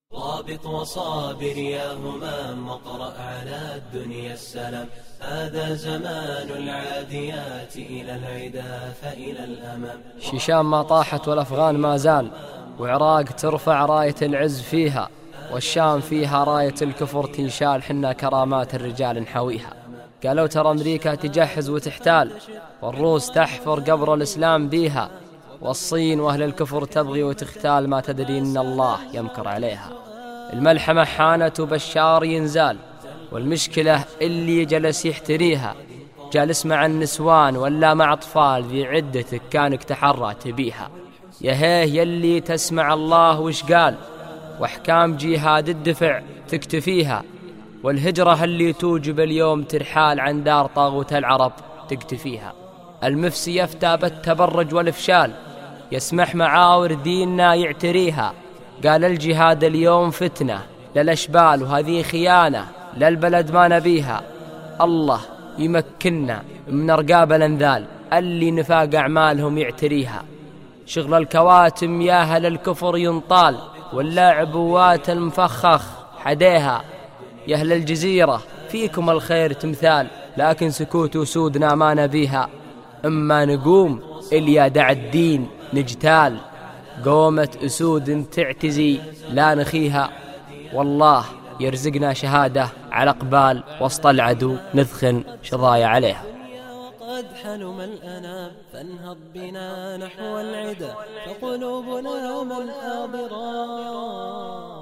رابط وصابر يا همام واقرأ على الدنيا السلام. هذا زمان العاديات إلى العدا فإلى الأمام. شيشان ما طاحت والأفغان ما زال، وعراق ترفع راية العز فيها، والشام فيها راية الكفر تنشال، حنا كرامات الرجال نحويها. قالوا ترى أمريكا تجهز وتحتال، والروس تحفر قبر الإسلام بيها، والصين وأهل الكفر تبغي وتختال، ما تدري إن الله يمكر عليها. الملحمة حانت وبشار ينزال، والمشكلة اللي جلس يحتريها، جالس مع النسوان ولا مع أطفال، ذي عدتك كانك تحرى تبيها. يهيه يلي تسمع الله وش قال، وأحكام جهاد الدفع تكتفيها، والهجرة اللي توجب اليوم ترحال عن دار طاغوت العرب تكتفيها. المفسي يفتى بالتبرج والإفشال، يسمح معاور ديننا يعتريها. قال الجهاد اليوم فتنة للأشبال، وهذه خيانة للبلد ما نبيها. الله يمكننا من أرقاب الأنذال اللي نفاق أعمالهم يعتريها. شغل الكواتم يا أهل الكفر ينطال، واللاعبوات المفخخ حديها. يا أهل الجزيرة فيكم الخير تمثال، لكن سكوت أسودنا ما نبيها. إما نقوم إليا دع الدين نجتال، قومة أسود تعتزي لا نخيها. والله يرزقنا شهادة على قبال، وسط العدو نثخن شظايا عليها. قد حلم الأنام فانهض بنا نحو العدا، فقلوبنا من آضرا.